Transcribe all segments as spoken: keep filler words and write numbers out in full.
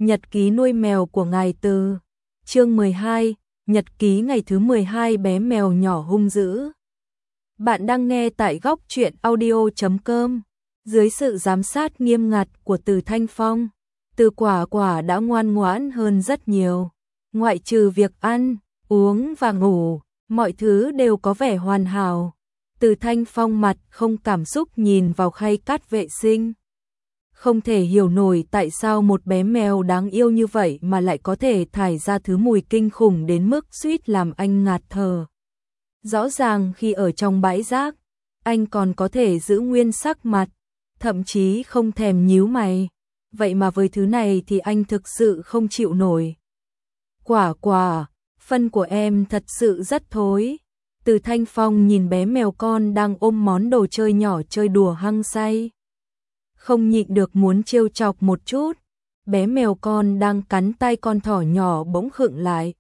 Nhật ký nuôi mèo của ngài Từ. Chương mười hai, Nhật ký ngày thứ mười hai bé mèo nhỏ hung dữ. Bạn đang nghe tại góc truyện audio chấm com. Dưới sự giám sát nghiêm ngặt của Từ Thanh Phong, Từ Quả Quả đã ngoan ngoãn hơn rất nhiều. Ngoại trừ việc ăn, uống và ngủ, mọi thứ đều có vẻ hoàn hảo. Từ Thanh Phong mặt không cảm xúc nhìn vào khay cát vệ sinh. Không thể hiểu nổi tại sao một bé mèo đáng yêu như vậy mà lại có thể thải ra thứ mùi kinh khủng đến mức suýt làm anh ngạt thở. Rõ ràng khi ở trong bãi rác, anh còn có thể giữ nguyên sắc mặt, thậm chí không thèm nhíu mày. Vậy mà với thứ này thì anh thực sự không chịu nổi. Quả Quả, phân của em thật sự rất thối. Từ Thanh Phong nhìn bé mèo con đang ôm món đồ chơi nhỏ chơi đùa hăng say. Không nhịn được muốn trêu chọc một chút. Bé mèo con đang cắn tay con thỏ nhỏ bỗng khựng lại.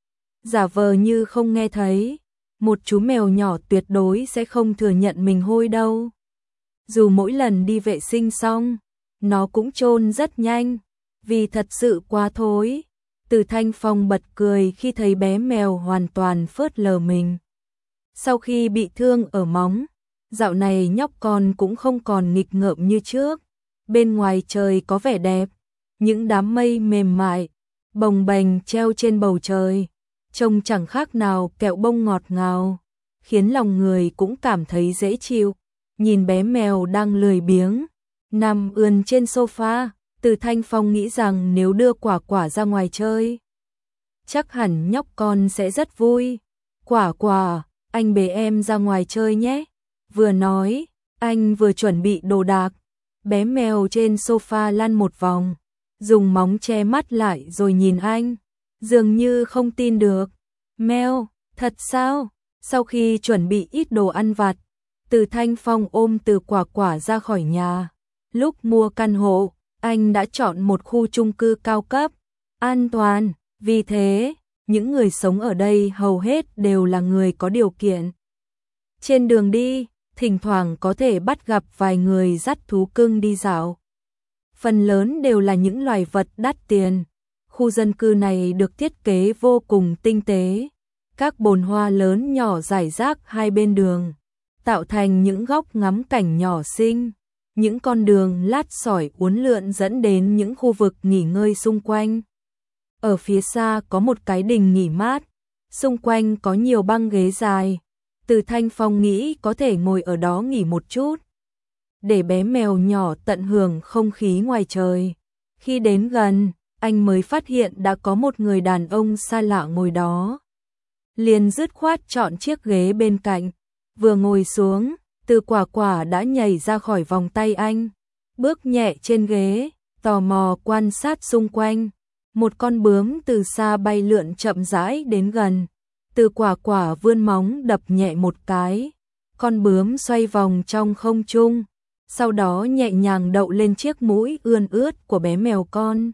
Giả vờ như không nghe thấy. Một chú mèo nhỏ tuyệt đối sẽ không thừa nhận mình hôi đâu. Dù mỗi lần đi vệ sinh xong, nó cũng chôn rất nhanh, vì thật sự quá thối. Từ Thanh Phong bật cười khi thấy bé mèo hoàn toàn phớt lờ mình. Sau khi bị thương ở móng, dạo này nhóc con cũng không còn nghịch ngợm như trước. Bên ngoài trời có vẻ đẹp, những đám mây mềm mại, bồng bềnh treo trên bầu trời, trông chẳng khác nào kẹo bông ngọt ngào, khiến lòng người cũng cảm thấy dễ chịu. Nhìn bé mèo đang lười biếng, nằm ườn trên sofa, Từ Thanh Phong nghĩ rằng nếu đưa Quả Quả ra ngoài chơi, chắc hẳn nhóc con sẽ rất vui. Quả Quả, anh bế em ra ngoài chơi nhé. Vừa nói, anh vừa chuẩn bị đồ đạc. Bé mèo trên sofa lăn một vòng, dùng móng che mắt lại rồi nhìn anh, dường như không tin được. Mèo, thật sao? Sau khi chuẩn bị ít đồ ăn vặt, Từ Thanh Phong ôm Từ Quả Quả ra khỏi nhà. Lúc mua căn hộ, anh đã chọn một khu chung cư cao cấp, an toàn, vì thế, những người sống ở đây hầu hết đều là người có điều kiện. Trên đường đi, thỉnh thoảng có thể bắt gặp vài người dắt thú cưng đi dạo. Phần lớn đều là những loài vật đắt tiền. Khu dân cư này được thiết kế vô cùng tinh tế. Các bồn hoa lớn nhỏ rải rác hai bên đường, tạo thành những góc ngắm cảnh nhỏ xinh. Những con đường lát sỏi uốn lượn dẫn đến những khu vực nghỉ ngơi xung quanh. Ở phía xa có một cái đình nghỉ mát, xung quanh có nhiều băng ghế dài. Từ Thanh Phong nghĩ có thể ngồi ở đó nghỉ một chút, để bé mèo nhỏ tận hưởng không khí ngoài trời. Khi đến gần, anh mới phát hiện đã có một người đàn ông xa lạ ngồi đó. Liền dứt khoát chọn chiếc ghế bên cạnh, vừa ngồi xuống, Từ Quả Quả đã nhảy ra khỏi vòng tay anh, bước nhẹ trên ghế, tò mò quan sát xung quanh. Một con bướm từ xa bay lượn chậm rãi đến gần. Từ Quả Quả vươn móng đập nhẹ một cái, con bướm xoay vòng trong không trung, sau đó nhẹ nhàng đậu lên chiếc mũi ươn ướt của bé mèo con.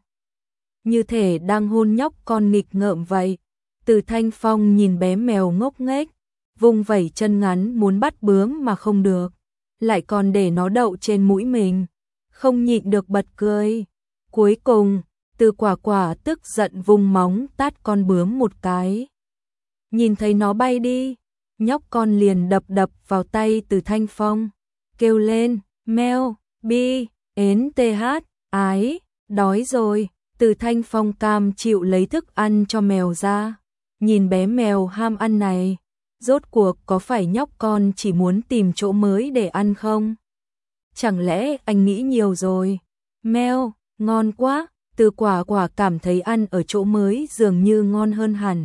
Như thể đang hôn nhóc con nghịch ngợm vậy. Từ Thanh Phong nhìn bé mèo ngốc nghếch, vung vẩy chân ngắn muốn bắt bướm mà không được, lại còn để nó đậu trên mũi mình, không nhịn được bật cười. Cuối cùng, Từ Quả Quả tức giận vung móng tát con bướm một cái. Nhìn thấy nó bay đi, nhóc con liền đập đập vào tay Từ Thanh Phong, kêu lên, meo, bi, ến tê hát, ái, đói rồi. Từ Thanh Phong cam chịu lấy thức ăn cho mèo ra. Nhìn bé mèo ham ăn này, rốt cuộc có phải nhóc con chỉ muốn tìm chỗ mới để ăn không? Chẳng lẽ anh nghĩ nhiều rồi? Meo, ngon quá. Từ Quả Quả cảm thấy ăn ở chỗ mới dường như ngon hơn hẳn.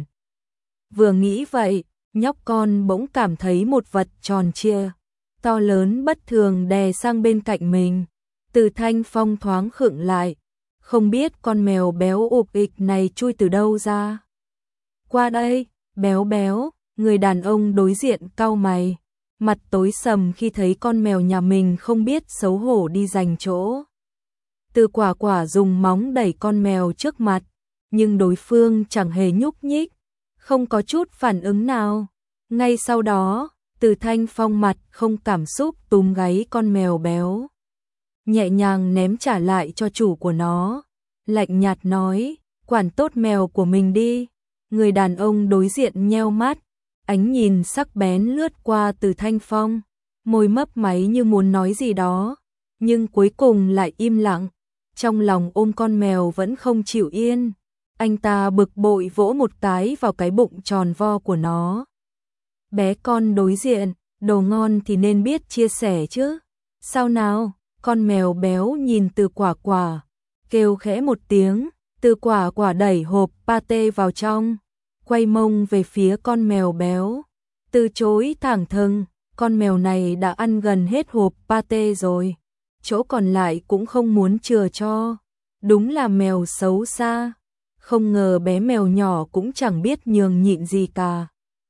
Vừa nghĩ vậy, nhóc con bỗng cảm thấy một vật tròn trịa, to lớn bất thường đè sang bên cạnh mình. Từ Thanh Phong thoáng khựng lại, không biết con mèo béo ục ịch này chui từ đâu ra. Qua đây, béo béo, người đàn ông đối diện cau mày, mặt tối sầm khi thấy con mèo nhà mình không biết xấu hổ đi giành chỗ. Từ Quả Quả dùng móng đẩy con mèo trước mặt, nhưng đối phương chẳng hề nhúc nhích, không có chút phản ứng nào. Ngay sau đó, Từ Thanh Phong mặt không cảm xúc túm gáy con mèo béo, nhẹ nhàng ném trả lại cho chủ của nó. lạnh nhạt nói, quản tốt mèo của mình đi. Người đàn ông đối diện nheo mắt, ánh nhìn sắc bén lướt qua Từ Thanh Phong, môi mấp máy như muốn nói gì đó, nhưng cuối cùng lại im lặng, trong lòng ôm con mèo vẫn không chịu yên. Anh ta bực bội vỗ một cái vào cái bụng tròn vo của nó. Bé con đối diện, đồ ngon thì nên biết chia sẻ chứ. Sao nào? Con mèo béo nhìn Từ Quả Quả, kêu khẽ một tiếng. Từ Quả Quả đẩy hộp pate vào trong, quay mông về phía con mèo béo, từ chối thẳng thừng. Con mèo này đã ăn gần hết hộp pate rồi, chỗ còn lại cũng không muốn chừa cho. Đúng là mèo xấu xa. Không ngờ bé mèo nhỏ cũng chẳng biết nhường nhịn gì cả.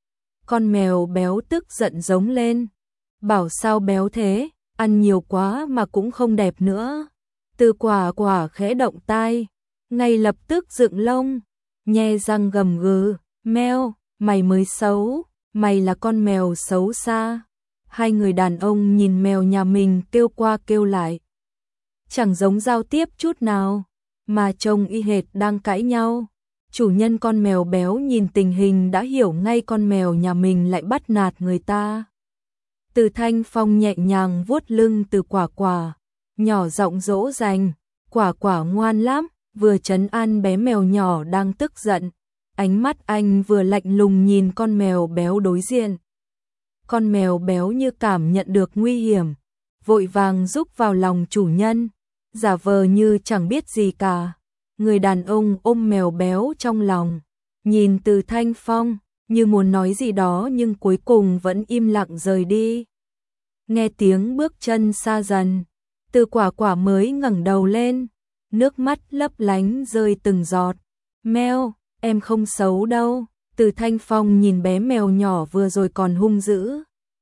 Con mèo béo tức giận giống lên, bảo sao béo thế, ăn nhiều quá mà cũng không đẹp nữa. Từ Quả Quả khẽ động tai, ngay lập tức dựng lông, nhe răng gầm gừ, meo, mày mới xấu, mày là con mèo xấu xa. Hai người đàn ông nhìn mèo nhà mình kêu qua kêu lại, chẳng giống giao tiếp chút nào, mà trông y hệt đang cãi nhau. Chủ nhân con mèo béo nhìn tình hình đã hiểu ngay con mèo nhà mình lại bắt nạt người ta. Từ Thanh Phong nhẹ nhàng vuốt lưng Từ Quả Quả, nhỏ giọng dỗ dành, Quả Quả ngoan lắm, vừa trấn an bé mèo nhỏ đang tức giận. Ánh mắt anh vừa lạnh lùng nhìn con mèo béo đối diện. Con mèo béo như cảm nhận được nguy hiểm, vội vàng rúc vào lòng chủ nhân, giả vờ như chẳng biết gì cả. Người đàn ông ôm mèo béo trong lòng, nhìn Từ Thanh Phong, như muốn nói gì đó nhưng cuối cùng vẫn im lặng rời đi. Nghe tiếng bước chân xa dần, Từ Quả Quả mới ngẩng đầu lên, nước mắt lấp lánh rơi từng giọt. Mèo, em không xấu đâu. Từ Thanh Phong nhìn bé mèo nhỏ vừa rồi còn hung dữ,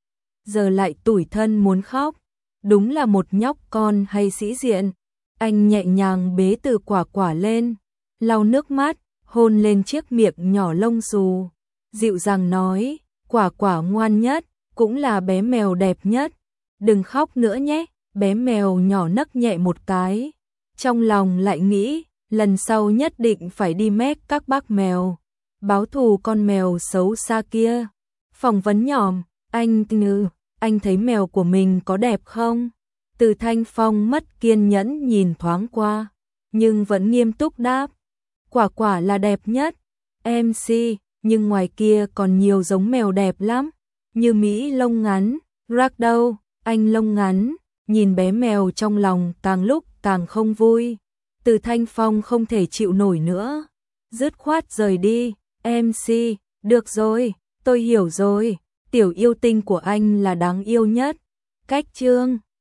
giờ lại tủi thân muốn khóc. Đúng là một nhóc con hay sĩ diện. Anh nhẹ nhàng bế Từ Quả Quả lên, lau nước mắt, hôn lên chiếc miệng nhỏ lông xù, dịu dàng nói, Quả Quả ngoan nhất, cũng là bé mèo đẹp nhất. Đừng khóc nữa nhé. Bé mèo nhỏ nấc nhẹ một cái, trong lòng lại nghĩ, lần sau nhất định phải đi mét các bác mèo, báo thù con mèo xấu xa kia. Phỏng vấn nhòm, anh Ngư, anh thấy mèo của mình có đẹp không? Từ Thanh Phong mất kiên nhẫn nhìn thoáng qua, nhưng vẫn nghiêm túc đáp, Quả Quả là đẹp nhất. em xê, nhưng ngoài kia còn nhiều giống mèo đẹp lắm, như Mỹ lông ngắn, Rag đâu, anh lông ngắn. Nhìn bé mèo trong lòng càng lúc càng không vui. Từ Thanh Phong không thể chịu nổi nữa, dứt khoát rời đi. em xê, được rồi, tôi hiểu rồi, tiểu yêu tinh của anh là đáng yêu nhất. Cách chương